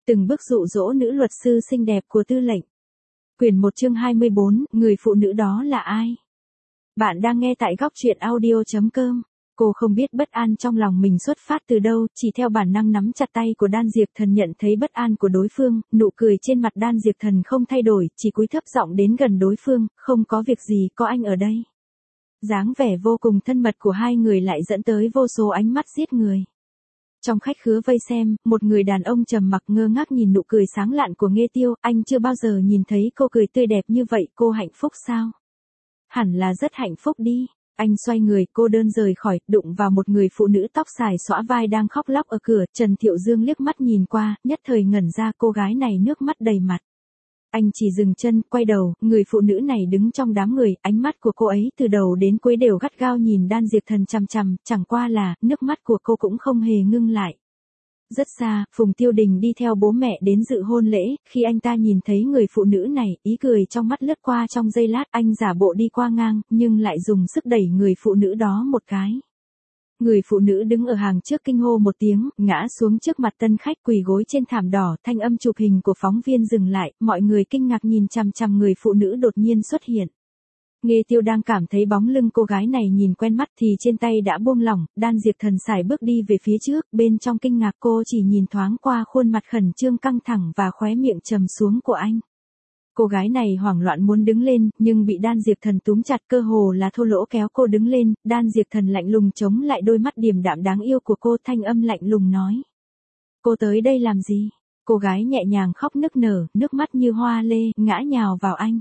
Từng bước dụ dỗ nữ luật sư xinh đẹp của Tư lệnh. Quyển 1 chương 24, người phụ nữ đó là ai? Bạn đang nghe tại góc truyện audio.com. Cô không biết bất an trong lòng mình xuất phát từ đâu, chỉ theo bản năng nắm chặt tay của Đan Diệp Thần, nhận thấy bất an của đối phương, nụ cười trên mặt Đan Diệp Thần không thay đổi, chỉ cúi thấp giọng đến gần đối phương, không có việc gì, có anh ở đây. Dáng vẻ vô cùng thân mật của hai người lại dẫn tới vô số ánh mắt giết người. Trong khách khứa vây xem, một người đàn ông trầm mặc ngơ ngác nhìn nụ cười sáng lạn của Nghê Tiêu, anh chưa bao giờ nhìn thấy cô cười tươi đẹp như vậy, cô hạnh phúc sao? Hẳn là rất hạnh phúc đi. Anh xoay người, cô đơn rời khỏi, đụng vào một người phụ nữ tóc xdài xõa vai đang khóc lóc ở cửa, Trần Thiệu Dương liếc mắt nhìn qua, nhất thời ngẩn ra, cô gái này nước mắt đầy mặt. Anh chỉ dừng chân, quay đầu, người phụ nữ này đứng trong đám người, ánh mắt của cô ấy từ đầu đến cuối đều gắt gao nhìn Đan Diệp Thần chằm chằm, chẳng qua là, nước mắt của cô cũng không hề ngưng lại. Rất xa, Phùng Tiêu Đình đi theo bố mẹ đến dự hôn lễ, khi anh ta nhìn thấy người phụ nữ này, ý cười trong mắt lướt qua trong giây lát, anh giả bộ đi qua ngang, nhưng lại dùng sức đẩy người phụ nữ đó một cái. Người phụ nữ đứng ở hàng trước kinh hô một tiếng, ngã xuống trước mặt tân khách, quỳ gối trên thảm đỏ, thanh âm chụp hình của phóng viên dừng lại, mọi người kinh ngạc nhìn chằm chằm người phụ nữ đột nhiên xuất hiện. Nghê Tiêu đang cảm thấy bóng lưng cô gái này nhìn quen mắt thì trên tay đã buông lỏng, Đan Diệp Thần sải bước đi về phía trước, bên trong kinh ngạc cô chỉ nhìn thoáng qua khuôn mặt khẩn trương căng thẳng và khóe miệng trầm xuống của anh. Cô gái này hoảng loạn muốn đứng lên, nhưng bị Đan Diệp Thần túm chặt, cơ hồ là thô lỗ kéo cô đứng lên, Đan Diệp Thần lạnh lùng chống lại đôi mắt điềm đạm đáng yêu của cô, thanh âm lạnh lùng nói. Cô tới đây làm gì? Cô gái nhẹ nhàng khóc nức nở, nước mắt như hoa lê, ngã nhào vào anh.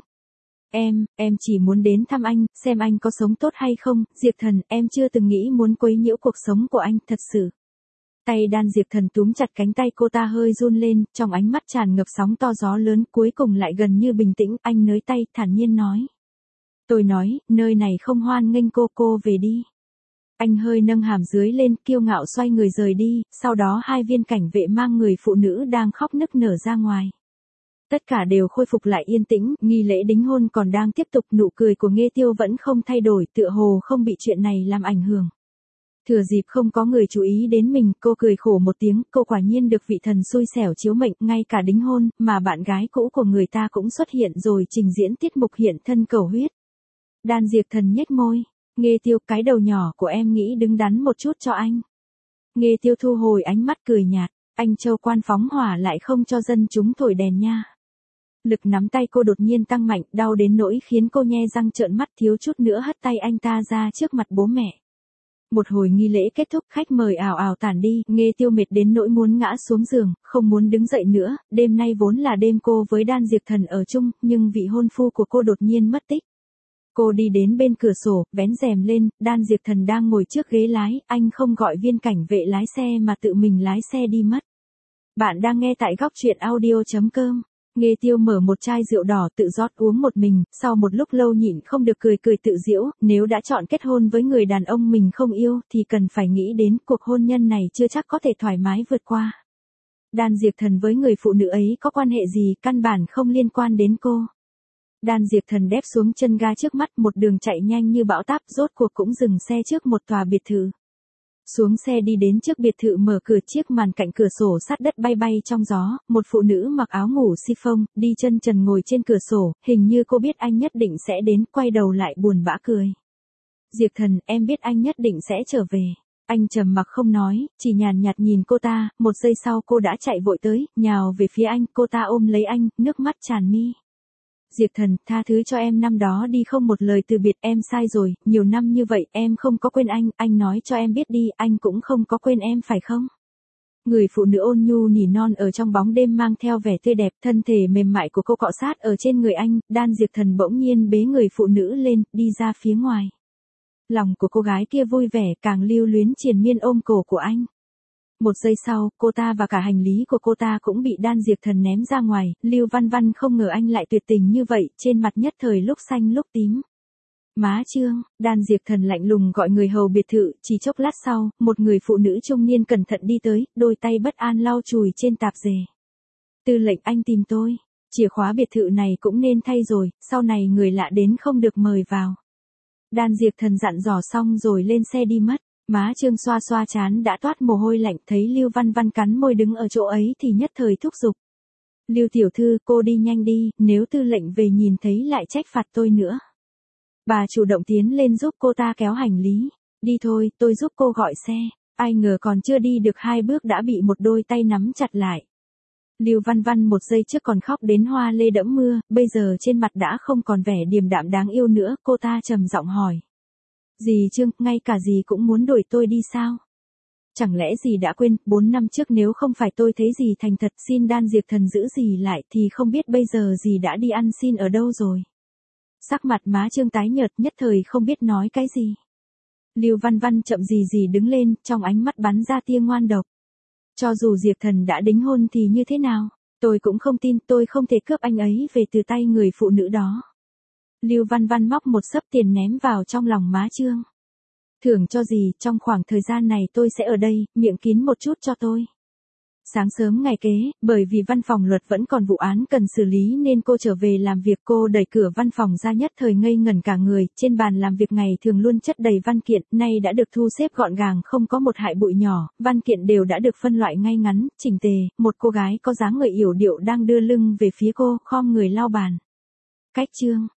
Em chỉ muốn đến thăm anh, xem anh có sống tốt hay không, Diệp Thần, em chưa từng nghĩ muốn quấy nhiễu cuộc sống của anh, thật sự. Tay Đan Diệp Thần túm chặt cánh tay cô ta hơi run lên, trong ánh mắt tràn ngập sóng to gió lớn, cuối cùng lại gần như bình tĩnh, anh nới tay, thản nhiên nói. Tôi nói, nơi này không hoan nghênh cô về đi. Anh hơi nâng hàm dưới lên, kiêu ngạo xoay người rời đi, sau đó hai viên cảnh vệ mang người phụ nữ đang khóc nức nở ra ngoài. Tất cả đều khôi phục lại yên tĩnh, nghi lễ đính hôn còn đang tiếp tục, nụ cười của Nghê Tiêu vẫn không thay đổi, tựa hồ không bị chuyện này làm ảnh hưởng. Thừa dịp không có người chú ý đến mình, cô cười khổ một tiếng, cô quả nhiên được vị thần xui xẻo chiếu mệnh, ngay cả đính hôn, mà bạn gái cũ của người ta cũng xuất hiện rồi trình diễn tiết mục hiện thân cầu huyết. Đan Diệp Thần nhếch môi, Nghê Tiêu, cái đầu nhỏ của em nghĩ đứng đắn một chút cho anh. Nghê Tiêu thu hồi ánh mắt cười nhạt, anh Châu quan phóng hỏa lại không cho dân chúng thổi đèn nha. Lực nắm tay cô đột nhiên tăng mạnh, đau đến nỗi khiến cô nhe răng trợn mắt, thiếu chút nữa hất tay anh ta ra trước mặt bố mẹ. Một hồi nghi lễ kết thúc, khách mời ào ào tản đi, Nghê Tiêu mệt đến nỗi muốn ngã xuống giường, không muốn đứng dậy nữa, đêm nay vốn là đêm cô với Đan Diệp Thần ở chung, nhưng vị hôn phu của cô đột nhiên mất tích. Cô đi đến bên cửa sổ, vén rèm lên, Đan Diệp Thần đang ngồi trước ghế lái, anh không gọi viên cảnh vệ lái xe mà tự mình lái xe đi mất. Bạn đang nghe tại góc truyện audio.com. Nghê Tiêu mở một chai rượu đỏ tự rót uống một mình, sau một lúc lâu nhịn không được cười tự giễu, nếu đã chọn kết hôn với người đàn ông mình không yêu thì cần phải nghĩ đến cuộc hôn nhân này chưa chắc có thể thoải mái vượt qua. Đan Diệp Thần với người phụ nữ ấy có quan hệ gì, căn bản không liên quan đến cô. Đan Diệp Thần đép xuống chân ga trước mắt, một đường chạy nhanh như bão táp, rốt cuộc cũng dừng xe trước một tòa biệt thự. Xuống xe đi đến trước biệt thự, mở cửa, chiếc màn cạnh cửa sổ sát đất bay bay trong gió, một phụ nữ mặc áo ngủ chiffon, đi chân trần ngồi trên cửa sổ, hình như cô biết anh nhất định sẽ đến, quay đầu lại buồn bã cười. Diệp Thần, em biết anh nhất định sẽ trở về. Anh trầm mặc không nói, chỉ nhàn nhạt nhìn cô ta, một giây sau cô đã chạy vội tới, nhào về phía anh, cô ta ôm lấy anh, nước mắt tràn mi. Diệp Thần, tha thứ cho em năm đó đi không một lời từ biệt, em sai rồi, nhiều năm như vậy, em không có quên anh nói cho em biết đi, anh cũng không có quên em phải không? Người phụ nữ ôn nhu nỉ non ở trong bóng đêm mang theo vẻ tươi đẹp, thân thể mềm mại của cô cọ sát ở trên người anh, Đan Diệp Thần bỗng nhiên bế người phụ nữ lên, đi ra phía ngoài. Lòng của cô gái kia vui vẻ, càng lưu luyến triền miên ôm cổ của anh. Một giây sau, cô ta và cả hành lý của cô ta cũng bị Đan Diệp Thần ném ra ngoài, Lưu Văn Văn không ngờ anh lại tuyệt tình như vậy, trên mặt nhất thời lúc xanh lúc tím. Má Trương, Đan Diệp Thần lạnh lùng gọi người hầu biệt thự, chỉ chốc lát sau, một người phụ nữ trung niên cẩn thận đi tới, đôi tay bất an lau chùi trên tạp dề. Tư lệnh, anh tìm tôi, chìa khóa biệt thự này cũng nên thay rồi, sau này người lạ đến không được mời vào. Đan Diệp Thần dặn dò xong rồi lên xe đi mất. Má Trương xoa xoa trán đã toát mồ hôi lạnh, thấy Lưu Văn Văn cắn môi đứng ở chỗ ấy thì nhất thời thúc giục. Lưu tiểu thư, cô đi nhanh đi, nếu tư lệnh về nhìn thấy lại trách phạt tôi nữa. Bà chủ động tiến lên giúp cô ta kéo hành lý. Đi thôi, tôi giúp cô gọi xe. Ai ngờ còn chưa đi được 2 bước đã bị một đôi tay nắm chặt lại. Lưu Văn Văn một giây trước còn khóc đến hoa lê đẫm mưa, bây giờ trên mặt đã không còn vẻ điềm đạm đáng yêu nữa, cô ta trầm giọng hỏi. Dì Trương, ngay cả dì cũng muốn đuổi tôi đi sao? Chẳng lẽ dì đã quên, 4 năm trước nếu không phải tôi thấy dì thành thật xin đan diệt thần giữ dì lại thì không biết bây giờ dì đã đi ăn xin ở đâu rồi. Sắc mặt má Trương tái nhợt, nhất thời không biết nói cái gì. Lưu Văn Văn chậm gì đứng lên, trong ánh mắt bắn ra tia ngoan độc. Cho dù Diệp Thần đã đính hôn thì như thế nào, tôi cũng không tin, tôi không thể cướp anh ấy về từ tay người phụ nữ đó. Lưu Văn Văn móc một xấp tiền ném vào trong lòng má Trương. Thưởng cho gì, trong khoảng thời gian này tôi sẽ ở đây, miệng kín một chút cho tôi. Sáng sớm ngày kế, bởi vì văn phòng luật vẫn còn vụ án cần xử lý nên cô trở về làm việc. Cô đẩy cửa văn phòng ra nhất thời ngây ngẩn cả người, trên bàn làm việc ngày thường luôn chất đầy văn kiện, nay đã được thu xếp gọn gàng không có một hại bụi nhỏ, văn kiện đều đã được phân loại ngay ngắn, chỉnh tề, một cô gái có dáng người yểu điệu đang đưa lưng về phía cô, khom người lau bàn. Cách Trương.